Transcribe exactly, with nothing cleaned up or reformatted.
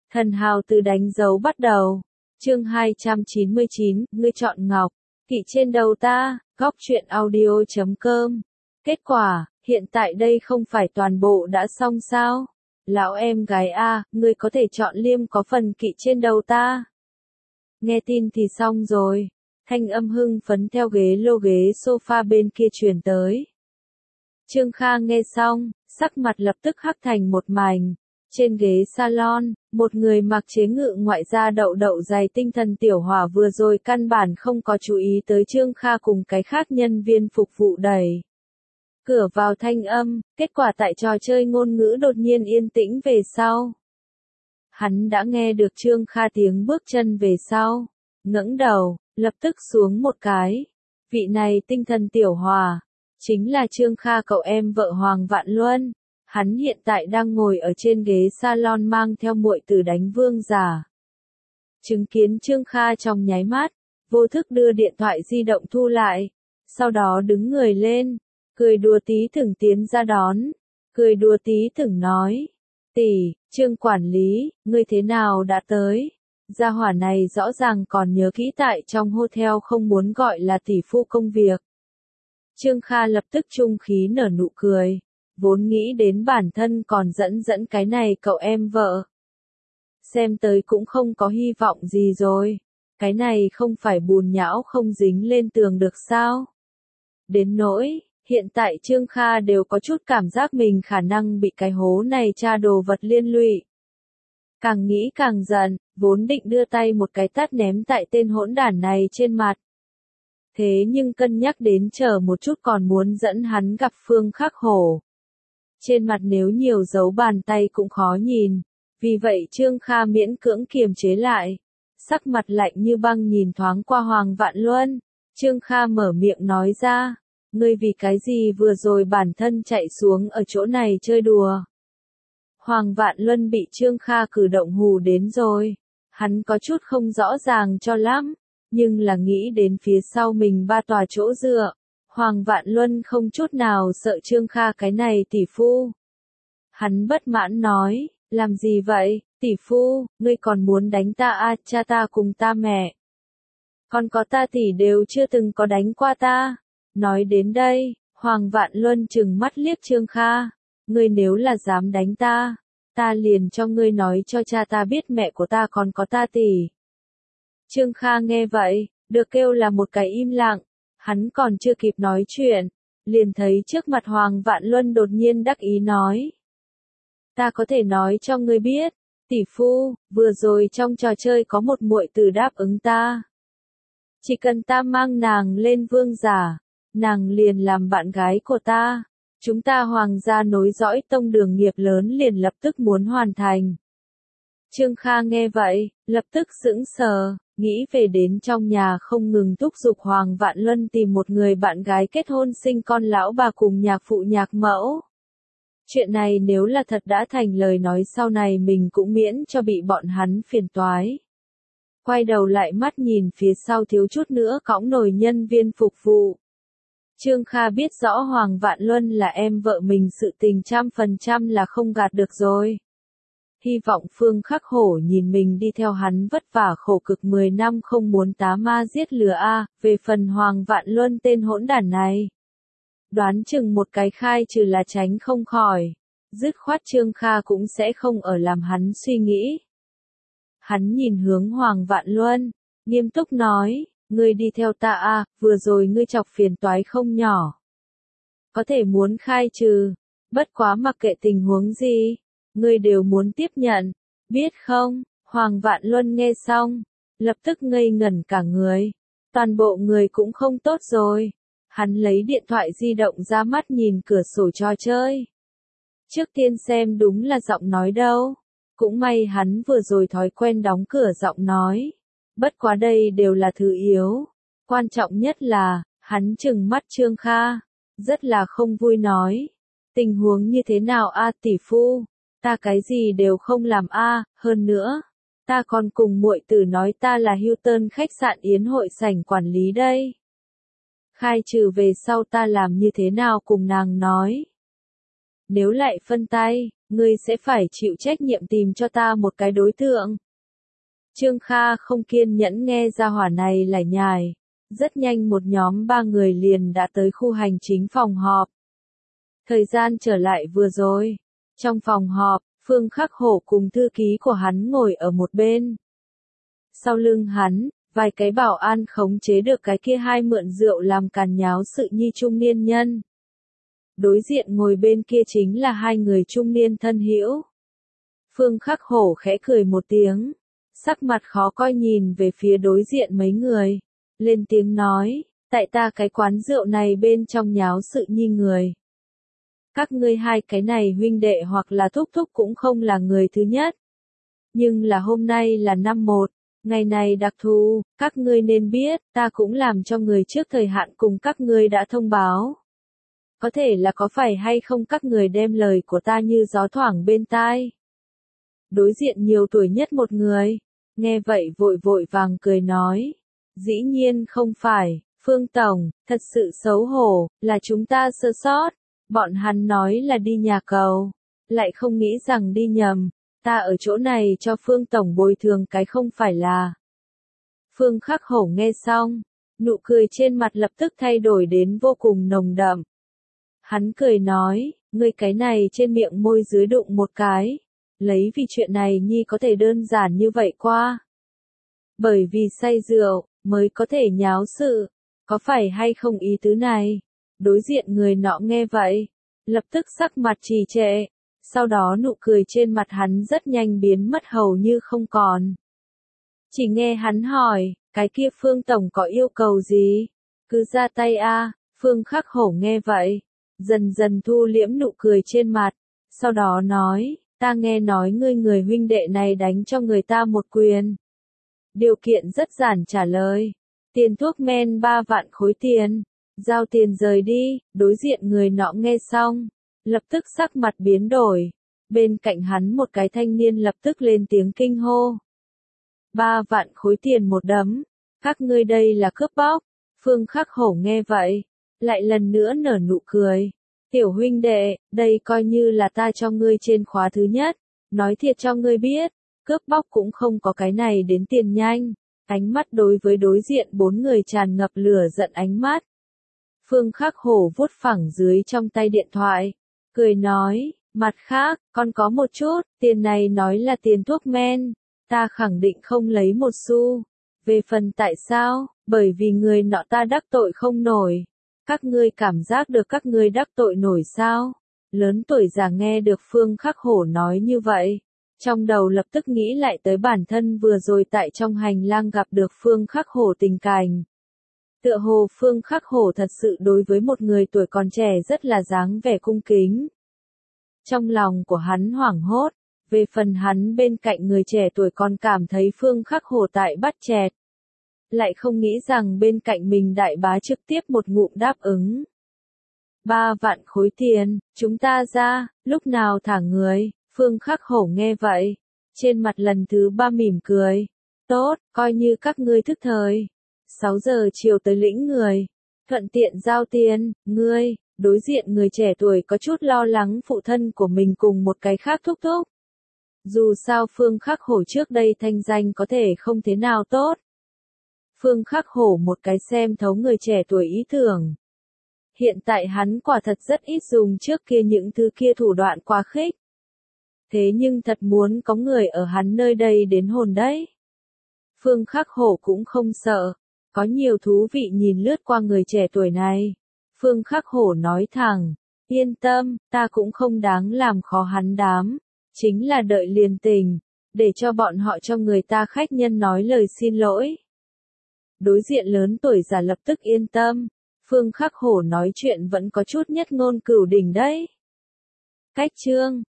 Thần hào từ đánh dấu bắt đầu. Chương hai trăm chín mươi chín, ngươi chọn ngọc. Kỵ trên đầu ta, góc truyện audio chấm com. Kết quả, hiện tại đây không phải toàn bộ đã xong sao? Lão em gái a, ngươi có thể chọn liêm có phần kỵ trên đầu ta. Nghe tin thì xong rồi. Thanh âm hưng phấn theo ghế lô ghế sofa bên kia truyền tới. Trương Kha nghe xong, sắc mặt lập tức hắc thành một mảnh. Trên ghế salon, một người mặc chế ngự ngoại da đậu đậu dày tinh thần tiểu hỏa vừa rồi căn bản không có chú ý tới Trương Kha cùng cái khác nhân viên phục vụ đẩy cửa vào thanh âm, kết quả tại trò chơi ngôn ngữ đột nhiên yên tĩnh về sau. Hắn đã nghe được Trương Kha tiếng bước chân về sau, ngẩng đầu, lập tức xuống một cái. Vị này tinh thần tiểu hỏa, chính là Trương Kha cậu em vợ Hoàng Vạn Luân. Hắn hiện tại đang ngồi ở trên ghế salon mang theo muội tử đánh vương giả. Chứng kiến Trương Kha trong nháy mắt, vô thức đưa điện thoại di động thu lại, sau đó đứng người lên, cười đùa tí thửng tiến ra đón, cười đùa tí thửng nói, tỷ, Trương quản lý, ngươi thế nào đã tới? Gia hỏa này rõ ràng còn nhớ kỹ tại trong hotel không muốn gọi là tỷ phu công việc. Trương Kha lập tức trung khí nở nụ cười. Vốn nghĩ đến bản thân còn dẫn dẫn cái này cậu em vợ. Xem tới cũng không có hy vọng gì rồi. Cái này không phải bùn nhão không dính lên tường được sao? Đến nỗi, hiện tại Trương Kha đều có chút cảm giác mình khả năng bị cái hố này tra đồ vật liên lụy. Càng nghĩ càng giận, vốn định đưa tay một cái tát ném tại tên hỗn đản này trên mặt. Thế nhưng cân nhắc đến chờ một chút còn muốn dẫn hắn gặp Phương Khắc Hổ. Trên mặt nếu nhiều dấu bàn tay cũng khó nhìn, vì vậy Trương Kha miễn cưỡng kiềm chế lại, sắc mặt lạnh như băng nhìn thoáng qua Hoàng Vạn Luân. Trương Kha mở miệng nói ra, ngươi vì cái gì vừa rồi bản thân chạy xuống ở chỗ này chơi đùa. Hoàng Vạn Luân bị Trương Kha cử động hù đến rồi, hắn có chút không rõ ràng cho lắm, nhưng là nghĩ đến phía sau mình ba tòa chỗ dựa. Hoàng Vạn Luân không chút nào sợ Trương Kha cái này tỷ phu. Hắn bất mãn nói, làm gì vậy, tỷ phu, ngươi còn muốn đánh ta à, cha ta cùng ta mẹ. Còn có ta tỷ đều chưa từng có đánh qua ta. Nói đến đây, Hoàng Vạn Luân trừng mắt liếc Trương Kha, ngươi nếu là dám đánh ta, ta liền cho ngươi nói cho cha ta biết mẹ của ta còn có ta tỷ. Trương Kha nghe vậy, được kêu là một cái im lặng. Hắn còn chưa kịp nói chuyện, liền thấy trước mặt Hoàng Vạn Luân đột nhiên đắc ý nói. Ta có thể nói cho ngươi biết, tỷ phu, vừa rồi trong trò chơi có một muội tử đáp ứng ta. Chỉ cần ta mang nàng lên vương giả, nàng liền làm bạn gái của ta. Chúng ta hoàng gia nối dõi tông đường nghiệp lớn liền lập tức muốn hoàn thành. Trương Kha nghe vậy, lập tức sững sờ. Nghĩ về đến trong nhà không ngừng thúc giục Hoàng Vạn Luân tìm một người bạn gái kết hôn sinh con lão bà cùng nhạc phụ nhạc mẫu. Chuyện này nếu là thật đã thành lời nói sau này mình cũng miễn cho bị bọn hắn phiền toái. Quay đầu lại mắt nhìn phía sau thiếu chút nữa cõng nổi nhân viên phục vụ. Trương Kha biết rõ Hoàng Vạn Luân là em vợ mình, sự tình trăm phần trăm là không gạt được rồi. Hy vọng Phương Khắc Hổ nhìn mình đi theo hắn vất vả khổ cực mười năm không muốn tá ma giết lừa a, về phần Hoàng Vạn Luân tên hỗn đản này. Đoán chừng một cái khai trừ là tránh không khỏi, dứt khoát Trương Kha cũng sẽ không ở làm hắn suy nghĩ. Hắn nhìn hướng Hoàng Vạn Luân, nghiêm túc nói, ngươi đi theo ta a, vừa rồi ngươi chọc phiền toái không nhỏ. Có thể muốn khai trừ, bất quá mặc kệ tình huống gì. Ngươi đều muốn tiếp nhận, biết không? Hoàng Vạn Luân nghe xong, lập tức ngây ngẩn cả người. Toàn bộ người cũng không tốt rồi. Hắn lấy điện thoại di động ra mắt nhìn cửa sổ trò chơi. Trước tiên xem đúng là giọng nói đâu. Cũng may hắn vừa rồi thói quen đóng cửa giọng nói. Bất quá đây đều là thứ yếu. Quan trọng nhất là, hắn trừng mắt Trương Kha. Rất là không vui nói. Tình huống như thế nào a tỷ phu? Ta cái gì đều không làm a, hơn nữa, ta còn cùng muội tử nói ta là Hilton khách sạn yến hội sảnh quản lý đây. Khai trừ về sau ta làm như thế nào cùng nàng nói. Nếu lại phân tay, ngươi sẽ phải chịu trách nhiệm tìm cho ta một cái đối tượng. Trương Kha không kiên nhẫn nghe gia hỏa này lải nhải. Rất nhanh một nhóm ba người liền đã tới khu hành chính phòng họp. Thời gian trở lại vừa rồi. Trong phòng họp, Phương Khắc Hổ cùng thư ký của hắn ngồi ở một bên. Sau lưng hắn, vài cái bảo an khống chế được cái kia hai mượn rượu làm càn nháo sự nhi trung niên nhân. Đối diện ngồi bên kia chính là hai người trung niên thân hữu. Phương Khắc Hổ khẽ cười một tiếng, sắc mặt khó coi nhìn về phía đối diện mấy người, lên tiếng nói, tại ta cái quán rượu này bên trong nháo sự nhi người. Các ngươi hai cái này huynh đệ hoặc là thúc thúc cũng không là người thứ nhất. Nhưng là hôm nay là năm một, ngày này đặc thù, các ngươi nên biết, ta cũng làm cho người trước thời hạn cùng các ngươi đã thông báo. Có thể là có phải hay không các người đem lời của ta như gió thoảng bên tai. Đối diện nhiều tuổi nhất một người, nghe vậy vội vội vàng cười nói. Dĩ nhiên không phải, Phương Tổng, thật sự xấu hổ, là chúng ta sơ sót. Bọn hắn nói là đi nhà cầu, lại không nghĩ rằng đi nhầm. Ta ở chỗ này cho Phương Tổng bồi thường cái không phải là. Phương Khắc Hổ nghe xong, nụ cười trên mặt lập tức thay đổi đến vô cùng nồng đậm. Hắn cười nói, ngươi cái này trên miệng môi dưới đụng một cái, lấy vì chuyện này nhi có thể đơn giản như vậy qua. Bởi vì say rượu, mới có thể nháo sự, có phải hay không ý tứ này? Đối diện người nọ nghe vậy, lập tức sắc mặt trì trệ, sau đó nụ cười trên mặt hắn rất nhanh biến mất hầu như không còn. Chỉ nghe hắn hỏi, cái kia Phương Tổng có yêu cầu gì? Cứ ra tay a. Phương Khắc Hổ nghe vậy, dần dần thu liễm nụ cười trên mặt, sau đó nói, ta nghe nói ngươi người huynh đệ này đánh cho người ta một quyền. Điều kiện rất giản trả lời, tiền thuốc men ba vạn khối tiền, giao tiền rời đi. Đối diện người nọ nghe xong, lập tức sắc mặt biến đổi, bên cạnh hắn một cái thanh niên lập tức lên tiếng kinh hô. Ba vạn khối tiền một đấm, các ngươi đây là cướp bóc. Phương Khắc Hổ nghe vậy, lại lần nữa nở nụ cười. Tiểu huynh đệ, đây coi như là ta cho ngươi trên khóa thứ nhất, nói thiệt cho ngươi biết, cướp bóc cũng không có cái này đến tiền nhanh. Ánh mắt đối với đối diện bốn người tràn ngập lửa giận ánh mắt. Phương Khắc Hổ vuốt phẳng dưới trong tay điện thoại, cười nói, mặt khác, còn có một chút, tiền này nói là tiền thuốc men, ta khẳng định không lấy một xu. Về phần tại sao, bởi vì người nọ ta đắc tội không nổi. Các ngươi cảm giác được các ngươi đắc tội nổi sao? Lớn tuổi già nghe được Phương Khắc Hổ nói như vậy, trong đầu lập tức nghĩ lại tới bản thân vừa rồi tại trong hành lang gặp được Phương Khắc Hổ tình cảnh. Tựa hồ Phương Khắc Hổ thật sự đối với một người tuổi còn trẻ rất là dáng vẻ cung kính. Trong lòng của hắn hoảng hốt, về phần hắn bên cạnh người trẻ tuổi còn cảm thấy Phương Khắc Hổ tại bắt chẹt. Lại không nghĩ rằng bên cạnh mình đại bá trực tiếp một ngụm đáp ứng. Ba vạn khối tiền, chúng ta ra, lúc nào thả người? Phương Khắc Hổ nghe vậy, trên mặt lần thứ ba mỉm cười. Tốt, coi như các ngươi thức thời. Sáu giờ chiều tới lĩnh người, thuận tiện giao tiền. Ngươi, đối diện người trẻ tuổi có chút lo lắng phụ thân của mình cùng một cái khác thúc thúc. Dù sao Phương Khắc Hổ trước đây thanh danh có thể không thế nào tốt. Phương Khắc Hổ một cái xem thấu người trẻ tuổi ý tưởng. Hiện tại hắn quả thật rất ít dùng trước kia những thứ kia thủ đoạn quá khích. Thế nhưng thật muốn có người ở hắn nơi đây đến hồn đấy. Phương Khắc Hổ cũng không sợ, có nhiều thú vị nhìn lướt qua người trẻ tuổi này. Phương Khắc Hổ nói thẳng, yên tâm, ta cũng không đáng làm khó hắn đám, chính là đợi liền tình, để cho bọn họ cho người ta khách nhân nói lời xin lỗi. Đối diện lớn tuổi già lập tức yên tâm, Phương Khắc Hổ nói chuyện vẫn có chút nhất ngôn cửu đỉnh đấy. Cách chương